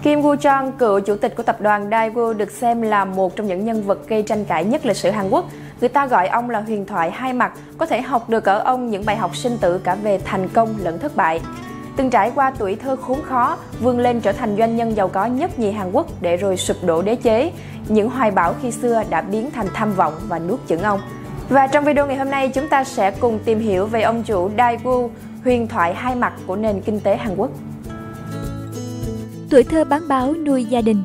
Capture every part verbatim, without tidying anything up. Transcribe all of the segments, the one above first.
Kim Woo Jong, cựu chủ tịch của tập đoàn Daewoo, được xem là một trong những nhân vật gây tranh cãi nhất lịch sử Hàn Quốc. Người ta gọi ông là huyền thoại hai mặt, có thể học được ở ông những bài học sinh tử cả về thành công lẫn thất bại. Từng trải qua tuổi thơ khốn khó, vươn lên trở thành doanh nhân giàu có nhất nhì Hàn Quốc để rồi sụp đổ đế chế. Những hoài bão khi xưa đã biến thành tham vọng và nuốt chửng ông. Và trong video ngày hôm nay, chúng ta sẽ cùng tìm hiểu về ông chủ Daewoo, huyền thoại hai mặt của nền kinh tế Hàn Quốc. Tuổi thơ bán báo nuôi gia đình.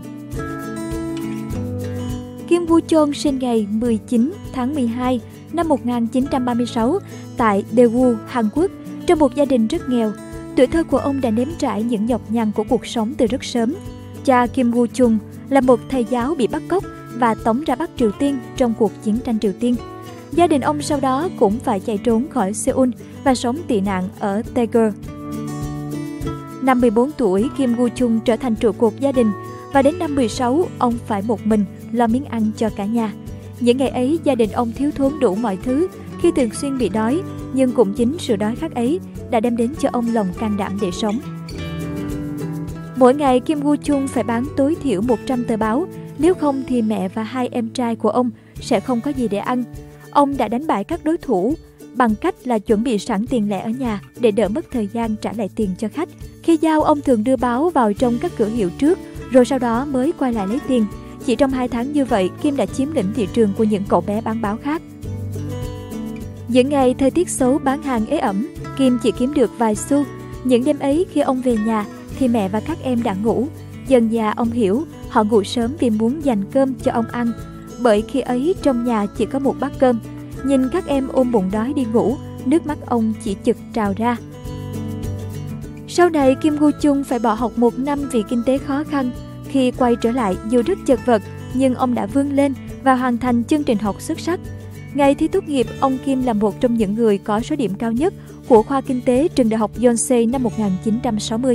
Kim Woo Jong sinh ngày mười chín tháng mười hai năm một nghìn chín trăm ba mươi sáu tại Daewoo, Hàn Quốc, trong một gia đình rất nghèo. Tuổi thơ của ông đã nếm trải những nhọc nhằn của cuộc sống từ rất sớm. Cha Kim Woo Jong là một thầy giáo bị bắt cóc và tống ra Bắc Triều Tiên trong cuộc chiến tranh Triều Tiên. Gia đình ông sau đó cũng phải chạy trốn khỏi Seoul và sống tị nạn ở Daegu. Năm mười bốn tuổi, Kim Woo Jong trở thành trụ cột gia đình và đến năm mười sáu, ông phải một mình lo miếng ăn cho cả nhà. Những ngày ấy, gia đình ông thiếu thốn đủ mọi thứ khi thường xuyên bị đói, nhưng cũng chính sự đói khát ấy đã đem đến cho ông lòng can đảm để sống. Mỗi ngày, Kim Woo Jong phải bán tối thiểu một trăm tờ báo, nếu không thì mẹ và hai em trai của ông sẽ không có gì để ăn. Ông đã đánh bại các đối thủ bằng cách là chuẩn bị sẵn tiền lẻ ở nhà để đỡ mất thời gian trả lại tiền cho khách. Khi giao, ông thường đưa báo vào trong các cửa hiệu trước, rồi sau đó mới quay lại lấy tiền. Chỉ trong hai tháng như vậy, Kim đã chiếm lĩnh thị trường của những cậu bé bán báo khác. Những ngày thời tiết xấu bán hàng ế ẩm, Kim chỉ kiếm được vài xu. Những đêm ấy khi ông về nhà thì mẹ và các em đã ngủ. Dần dà ông hiểu họ ngủ sớm vì muốn dành cơm cho ông ăn, bởi khi ấy trong nhà chỉ có một bát cơm. Nhìn các em ôm bụng đói đi ngủ, nước mắt ông chỉ chực trào ra. Sau này, Kim Woo Jong phải bỏ học một năm vì kinh tế khó khăn. Khi quay trở lại, dù rất chật vật, nhưng ông đã vươn lên và hoàn thành chương trình học xuất sắc. Ngày thi tốt nghiệp, ông Kim là một trong những người có số điểm cao nhất của khoa kinh tế trường đại học Yonsei năm một nghìn chín trăm sáu mươi.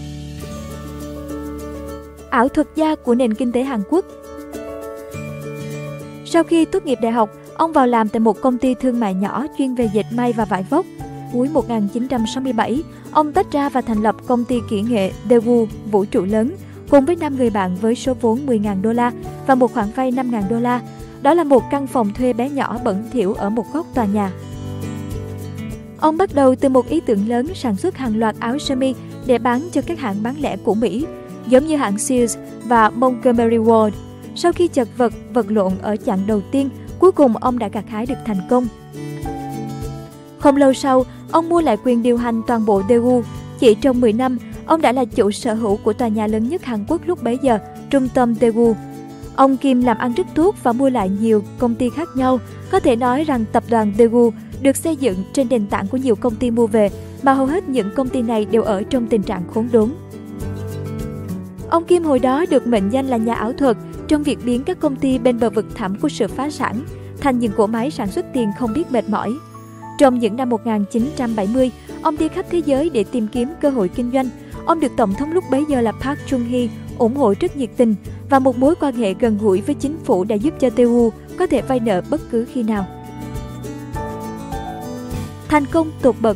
Ảo thuật gia của nền kinh tế Hàn Quốc. Sau khi tốt nghiệp đại học, ông vào làm tại một công ty thương mại nhỏ chuyên về dệt may và vải vóc. Cuối một nghìn chín trăm sáu mươi bảy, ông tách ra và thành lập công ty kỹ nghệ Daewoo vũ trụ lớn cùng với năm người bạn với số vốn mười nghìn đô la và một khoản vay năm nghìn đô la. Đó là một căn phòng thuê bé nhỏ bẩn thỉu ở một góc tòa nhà. Ông bắt đầu từ một ý tưởng lớn sản xuất hàng loạt áo sơ mi để bán cho các hãng bán lẻ của Mỹ, giống như hãng Sears và Montgomery Ward. Sau khi chật vật vật lộn ở chặng đầu tiên, cuối cùng ông đã gặt hái được thành công. Không lâu sau, ông mua lại quyền điều hành toàn bộ Daewoo. Chỉ trong mười năm, ông đã là chủ sở hữu của tòa nhà lớn nhất Hàn Quốc lúc bấy giờ, trung tâm Daewoo. Ông Kim làm ăn rất tốt và mua lại nhiều công ty khác nhau. Có thể nói rằng tập đoàn Daewoo được xây dựng trên nền tảng của nhiều công ty mua về, mà hầu hết những công ty này đều ở trong tình trạng khốn đốn. Ông Kim hồi đó được mệnh danh là nhà ảo thuật trong việc biến các công ty bên bờ vực thẳm của sự phá sản thành những cỗ máy sản xuất tiền không biết mệt mỏi. Trong những năm một nghìn chín trăm bảy mươi, ông đi khắp thế giới để tìm kiếm cơ hội kinh doanh. Ông được Tổng thống lúc bấy giờ là Park Chung-hee ủng hộ rất nhiệt tình, và một mối quan hệ gần gũi với chính phủ đã giúp cho Daewoo có thể vay nợ bất cứ khi nào. Thành công tột bậc.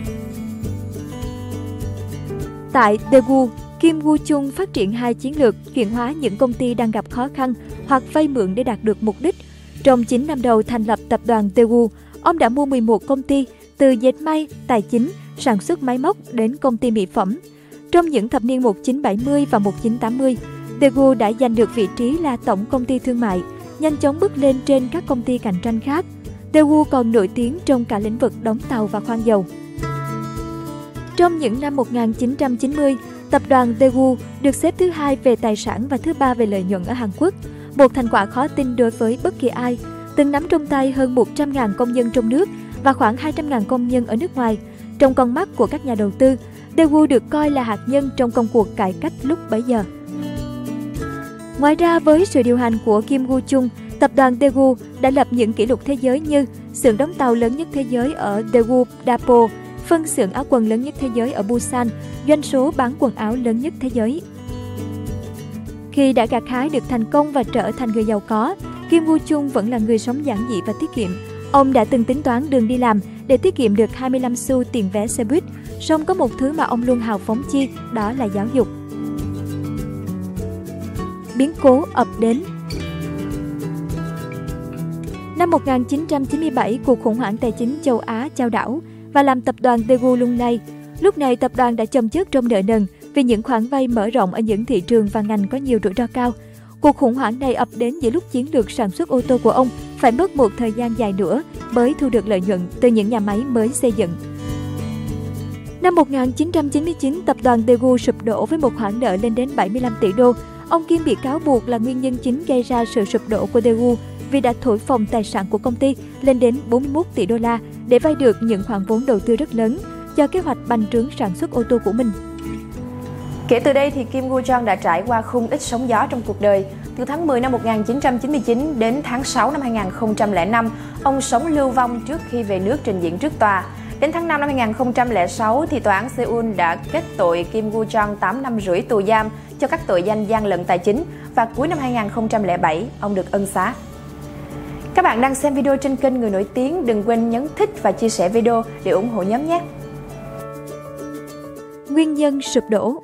Tại Daewoo, Kim Woo Jong phát triển hai chiến lược chuyển hóa những công ty đang gặp khó khăn hoặc vay mượn để đạt được mục đích. Trong chín năm đầu thành lập tập đoàn Daewoo, ông đã mua mười một công ty, từ dệt may, tài chính, sản xuất máy móc đến công ty mỹ phẩm. Trong những thập niên một nghìn chín trăm bảy mươi và một nghìn chín trăm tám mươi, Daewoo đã giành được vị trí là tổng công ty thương mại, nhanh chóng bước lên trên các công ty cạnh tranh khác. Daewoo còn nổi tiếng trong cả lĩnh vực đóng tàu và khoan dầu. Trong những năm một nghìn chín trăm chín mươi, tập đoàn Daewoo được xếp thứ hai về tài sản và thứ ba về lợi nhuận ở Hàn Quốc, một thành quả khó tin đối với bất kỳ ai. Từng nắm trong tay hơn một trăm nghìn công nhân trong nước và khoảng hai trăm nghìn công nhân ở nước ngoài. Trong con mắt của các nhà đầu tư, Daewoo được coi là hạt nhân trong công cuộc cải cách lúc bấy giờ. Ngoài ra, với sự điều hành của Kim Woo Jong, tập đoàn Daewoo đã lập những kỷ lục thế giới như xưởng đóng tàu lớn nhất thế giới ở Daewoo Depot, phân xưởng áo quần lớn nhất thế giới ở Busan, doanh số bán quần áo lớn nhất thế giới. Khi đã gặt hái được thành công và trở thành người giàu có, Kim Woo Jong vẫn là người sống giản dị và tiết kiệm. Ông đã từng tính toán đường đi làm để tiết kiệm được hai mươi lăm xu tiền vé xe buýt, song có một thứ mà ông luôn hào phóng chi, đó là giáo dục. biến cố ập đến. Năm một nghìn chín trăm chín mươi bảy, cuộc khủng hoảng tài chính châu Á chao đảo và làm tập đoàn Daewoo lung lay. Lúc này, tập đoàn đã chồng chất trong nợ nần vì những khoản vay mở rộng ở những thị trường và ngành có nhiều rủi ro cao. Cuộc khủng hoảng này ập đến giữa lúc chiến lược sản xuất ô tô của ông phải mất một thời gian dài nữa mới thu được lợi nhuận từ những nhà máy mới xây dựng. Năm một nghìn chín trăm chín mươi chín, tập đoàn Daewoo sụp đổ với một khoản nợ lên đến bảy mươi lăm tỷ đô. Ông Kim bị cáo buộc là nguyên nhân chính gây ra sự sụp đổ của Daewoo vì đã thổi phồng tài sản của công ty lên đến bốn mươi mốt tỷ đô la để vay được những khoản vốn đầu tư rất lớn cho kế hoạch bành trướng sản xuất ô tô của mình. Kể từ đây thì Kim Woo Jong đã trải qua không ít sóng gió trong cuộc đời. Từ tháng mười năm một nghìn chín trăm chín mươi chín đến tháng sáu năm hai nghìn không trăm lẻ năm, ông sống lưu vong trước khi về nước trình diễn trước tòa. Đến tháng năm năm hai nghìn không trăm lẻ sáu thì tòa án Seoul đã kết tội Kim Woo Jong tám năm rưỡi tù giam cho các tội danh gian lận tài chính và cuối năm hai nghìn không trăm lẻ bảy ông được ân xá. Các bạn đang xem video trên kênh Người Nổi Tiếng, đừng quên nhấn thích và chia sẻ video để ủng hộ nhóm nhé. Nguyên nhân sụp đổ.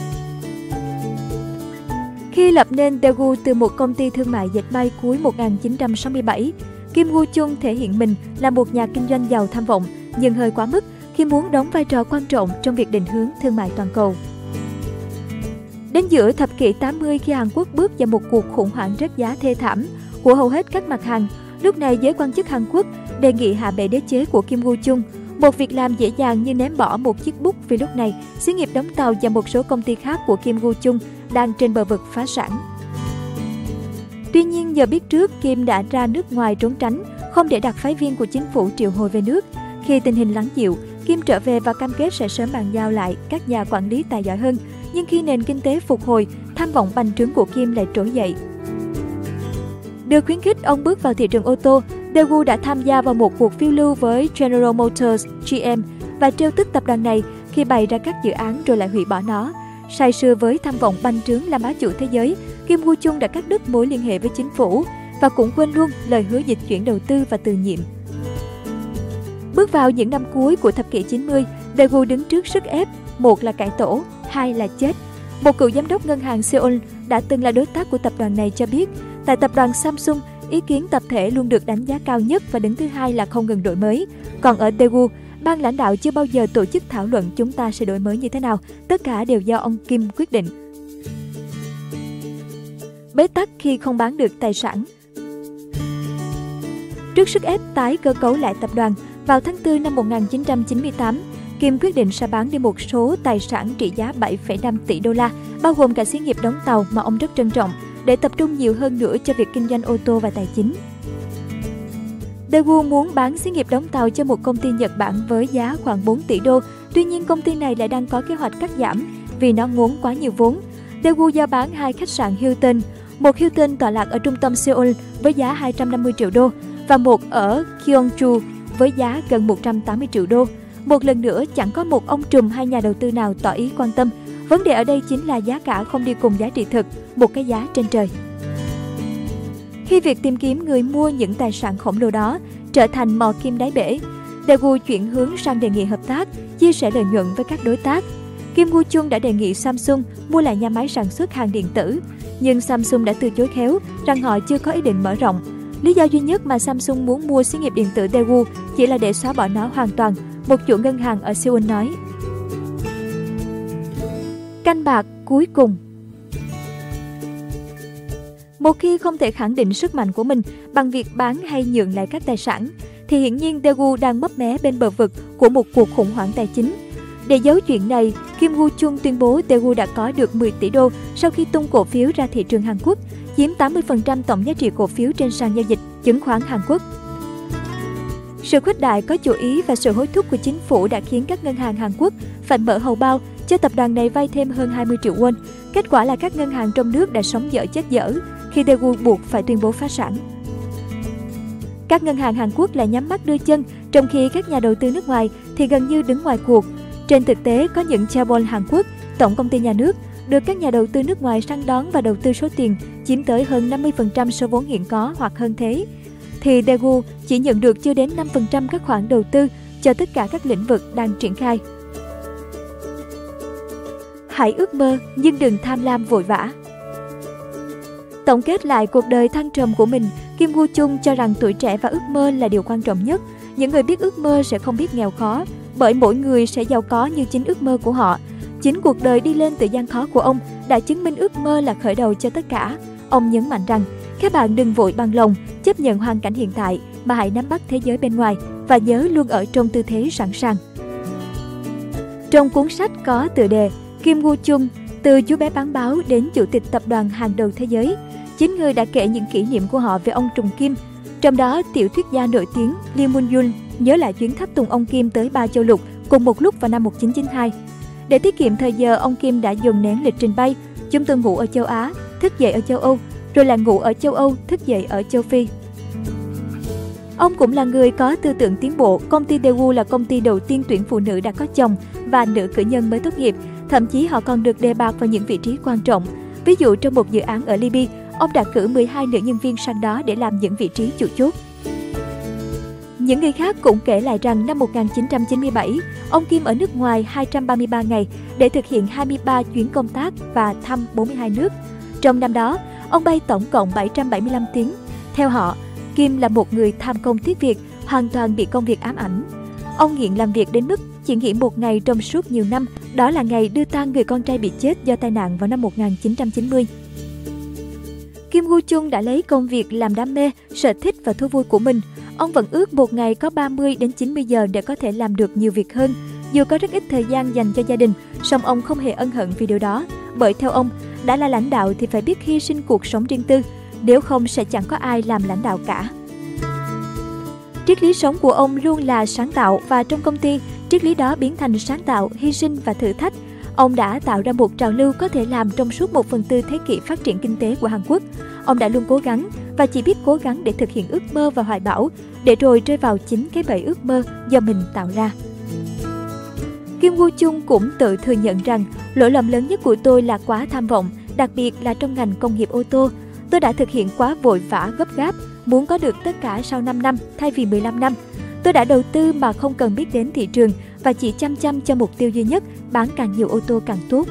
Khi lập nên Daewoo từ một công ty thương mại dệt may cuối một nghìn chín trăm sáu mươi bảy, Kim Woo Jong thể hiện mình là một nhà kinh doanh giàu tham vọng, nhưng hơi quá mức khi muốn đóng vai trò quan trọng trong việc định hướng thương mại toàn cầu. Đến giữa thập kỷ tám mươi, khi Hàn Quốc bước vào một cuộc khủng hoảng rớt giá thê thảm của hầu hết các mặt hàng, lúc này giới quan chức Hàn Quốc đề nghị hạ bệ đế chế của Kim Woo Jong, một việc làm dễ dàng như ném bỏ một chiếc bút vì lúc này xí nghiệp đóng tàu và một số công ty khác của Kim Woo Jong đang trên bờ vực phá sản. Tuy nhiên, nhờ biết trước, Kim đã ra nước ngoài trốn tránh, không để đặc phái viên của chính phủ triệu hồi về nước. Khi tình hình lắng dịu, Kim trở về và cam kết sẽ sớm bàn giao lại các nhà quản lý tài giỏi hơn. Nhưng khi nền kinh tế phục hồi, tham vọng bành trướng của Kim lại trỗi dậy. Được khuyến khích ông bước vào thị trường ô tô, Daewoo đã tham gia vào một cuộc phiêu lưu với General Motors G M và trêu tức tập đoàn này khi bày ra các dự án rồi lại hủy bỏ nó. Say sưa với tham vọng bành trướng làm bá chủ thế giới, Kim Woo Jong đã cắt đứt mối liên hệ với chính phủ và cũng quên luôn lời hứa dịch chuyển đầu tư và từ nhiệm. Bước vào những năm cuối của thập kỷ chín mươi, Daewoo đứng trước sức ép, một là cải tổ, hai là chết. Một cựu giám đốc ngân hàng Seoul đã từng là đối tác của tập đoàn này cho biết, tại tập đoàn Samsung, ý kiến tập thể luôn được đánh giá cao nhất và đứng thứ hai là không ngừng đổi mới. Còn ở Daewoo, ban lãnh đạo chưa bao giờ tổ chức thảo luận chúng ta sẽ đổi mới như thế nào, tất cả đều do ông Kim quyết định. Bế tắc khi không bán được tài sản. Trước sức ép tái cơ cấu lại tập đoàn, vào tháng tư năm một nghìn chín trăm chín mươi tám, Kim quyết định sẽ bán đi một số tài sản trị giá bảy phẩy năm tỷ đô la, bao gồm cả xí nghiệp đóng tàu mà ông rất trân trọng, để tập trung nhiều hơn nữa cho việc kinh doanh ô tô và tài chính. Daewoo muốn bán xí nghiệp đóng tàu cho một công ty Nhật Bản với giá khoảng bốn tỷ đô, tuy nhiên công ty này lại đang có kế hoạch cắt giảm vì nó ngốn quá nhiều vốn. Daewoo giao bán hai khách sạn Hilton, một Hilton tọa lạc ở trung tâm Seoul với giá hai trăm năm mươi triệu đô và một ở Gyeongju với giá gần một trăm tám mươi triệu đô. Một lần nữa, chẳng có một ông trùm hay nhà đầu tư nào tỏ ý quan tâm. Vấn đề ở đây chính là giá cả không đi cùng giá trị thực, một cái giá trên trời. Khi việc tìm kiếm người mua những tài sản khổng lồ đó trở thành mò kim đáy bể, Daewoo chuyển hướng sang đề nghị hợp tác, chia sẻ lợi nhuận với các đối tác. Kim Woo Jong đã đề nghị Samsung mua lại nhà máy sản xuất hàng điện tử, nhưng Samsung đã từ chối khéo rằng họ chưa có ý định mở rộng. Lý do duy nhất mà Samsung muốn mua xí nghiệp điện tử Daewoo chỉ là để xóa bỏ nó hoàn toàn, một chủ ngân hàng ở Seoul nói. Canh bạc cuối cùng. Một khi không thể khẳng định sức mạnh của mình bằng việc bán hay nhượng lại các tài sản, thì hiển nhiên Daewoo đang mấp mé bên bờ vực của một cuộc khủng hoảng tài chính. Để giấu chuyện này, Kim Woo Jong tuyên bố Daewoo đã có được mười tỷ đô sau khi tung cổ phiếu ra thị trường Hàn Quốc, chiếm tám mươi phần trăm tổng giá trị cổ phiếu trên sàn giao dịch chứng khoán Hàn Quốc. Sự khuếch đại có chủ ý và sự hối thúc của chính phủ đã khiến các ngân hàng Hàn Quốc phải mở hầu bao cho tập đoàn này vay thêm hơn hai mươi triệu won. Kết quả là các ngân hàng trong nước đã sống dở chết dở khi Daewoo buộc phải tuyên bố phá sản. Các ngân hàng Hàn Quốc lại nhắm mắt đưa chân, trong khi các nhà đầu tư nước ngoài thì gần như đứng ngoài cuộc. Trên thực tế, có những chaebol Hàn Quốc, tổng công ty nhà nước, được các nhà đầu tư nước ngoài săn đón và đầu tư số tiền chiếm tới hơn năm mươi phần trăm số vốn hiện có hoặc hơn thế. Thì Daewoo chỉ nhận được chưa đến năm phần trăm các khoản đầu tư cho tất cả các lĩnh vực đang triển khai. Hãy ước mơ nhưng đừng tham lam vội vã. Tổng kết lại cuộc đời thăng trầm của mình, Kim Woo Chung cho rằng tuổi trẻ và ước mơ là điều quan trọng nhất. Những người biết ước mơ sẽ không biết nghèo khó, bởi mỗi người sẽ giàu có như chính ước mơ của họ. Chính cuộc đời đi lên từ gian khó của ông đã chứng minh ước mơ là khởi đầu cho tất cả. Ông nhấn mạnh rằng, các bạn đừng vội bằng lòng, chấp nhận hoàn cảnh hiện tại, mà hãy nắm bắt thế giới bên ngoài và nhớ luôn ở trong tư thế sẵn sàng. Trong cuốn sách có tựa đề Kim Woo Chung, từ chú bé bán báo đến chủ tịch tập đoàn hàng đầu thế giới, chín người đã kể những kỷ niệm của họ về ông Trùng Kim. Trong đó, tiểu thuyết gia nổi tiếng Lee Moon-yul nhớ lại chuyến tháp tùng ông Kim tới ba châu lục cùng một lúc vào năm một nghìn chín trăm chín mươi hai. Để tiết kiệm thời giờ, ông Kim đã dồn nén lịch trình bay. Chúng tôi ngủ ở châu Á, thức dậy ở châu Âu, rồi lại ngủ ở châu Âu, thức dậy ở châu Phi. Ông cũng là người có tư tưởng tiến bộ. Công ty Daewoo là công ty đầu tiên tuyển phụ nữ đã có chồng và nữ cử nhân mới tốt nghiệp. Thậm chí họ còn được đề bạt vào những vị trí quan trọng. Ví dụ trong một dự án ở Libya, ông đã cử mười hai nữ nhân viên sang đó để làm những vị trí chủ chốt. Những người khác cũng kể lại rằng năm một nghìn chín trăm chín mươi bảy, ông Kim ở nước ngoài hai trăm ba mươi ba ngày để thực hiện hai mươi ba chuyến công tác và thăm bốn mươi hai nước. Trong năm đó, ông bay tổng cộng bảy trăm bảy mươi lăm tiếng. Theo họ, Kim là một người tham công tiếc việc, hoàn toàn bị công việc ám ảnh. Ông nghiện làm việc đến mức chỉ nghỉ một ngày trong suốt nhiều năm, đó là ngày đưa tang người con trai bị chết do tai nạn vào năm một nghìn chín trăm chín mươi. Kim Woo Chung đã lấy công việc làm đam mê, sở thích và thú vui của mình. Ông vẫn ước một ngày có ba mươi đến chín mươi giờ để có thể làm được nhiều việc hơn. Dù có rất ít thời gian dành cho gia đình, song ông không hề ân hận vì điều đó. Bởi theo ông, đã là lãnh đạo thì phải biết hy sinh cuộc sống riêng tư, nếu không sẽ chẳng có ai làm lãnh đạo cả. Triết lý sống của ông luôn là sáng tạo, và trong công ty, triết lý đó biến thành sáng tạo, hy sinh và thử thách. Ông đã tạo ra một trào lưu có thể làm trong suốt một phần tư thế kỷ phát triển kinh tế của Hàn Quốc. Ông đã luôn cố gắng và chỉ biết cố gắng để thực hiện ước mơ và hoài bão, để rồi rơi vào chính cái bẫy ước mơ do mình tạo ra. Kim Woo Chung cũng tự thừa nhận rằng lỗi lầm lớn nhất của tôi là quá tham vọng, đặc biệt là trong ngành công nghiệp ô tô. Tôi đã thực hiện quá vội vã, gấp gáp, muốn có được tất cả sau năm năm thay vì mười lăm năm. Tôi đã đầu tư mà không cần biết đến thị trường và chỉ chăm chăm cho mục tiêu duy nhất, bán càng nhiều ô tô càng tốt.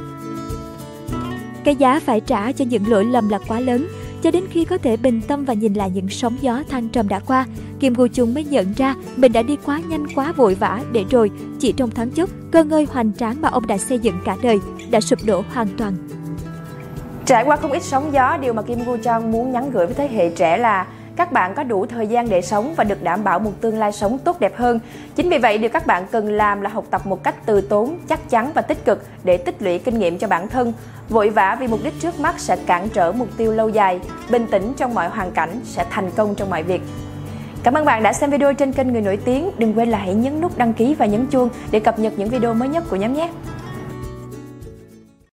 Cái giá phải trả cho những lỗi lầm là quá lớn. Cho đến khi có thể bình tâm và nhìn lại những sóng gió thăng trầm đã qua, Kim Woo Chung mới nhận ra mình đã đi quá nhanh, quá vội vã, để rồi chỉ trong thoáng chốc, cơ ngơi hoành tráng mà ông đã xây dựng cả đời đã sụp đổ hoàn toàn. Trải qua không ít sóng gió, điều mà Kim Woo Chung muốn nhắn gửi với thế hệ trẻ là các bạn có đủ thời gian để sống và được đảm bảo một tương lai sống tốt đẹp hơn. Chính vì vậy, điều các bạn cần làm là học tập một cách từ tốn, chắc chắn và tích cực để tích lũy kinh nghiệm cho bản thân. Vội vã vì mục đích trước mắt sẽ cản trở mục tiêu lâu dài. Bình tĩnh trong mọi hoàn cảnh sẽ thành công trong mọi việc. Cảm ơn bạn đã xem video trên kênh Người Nổi Tiếng. Đừng quên là hãy nhấn nút đăng ký và nhấn chuông để cập nhật những video mới nhất của nhóm nhé.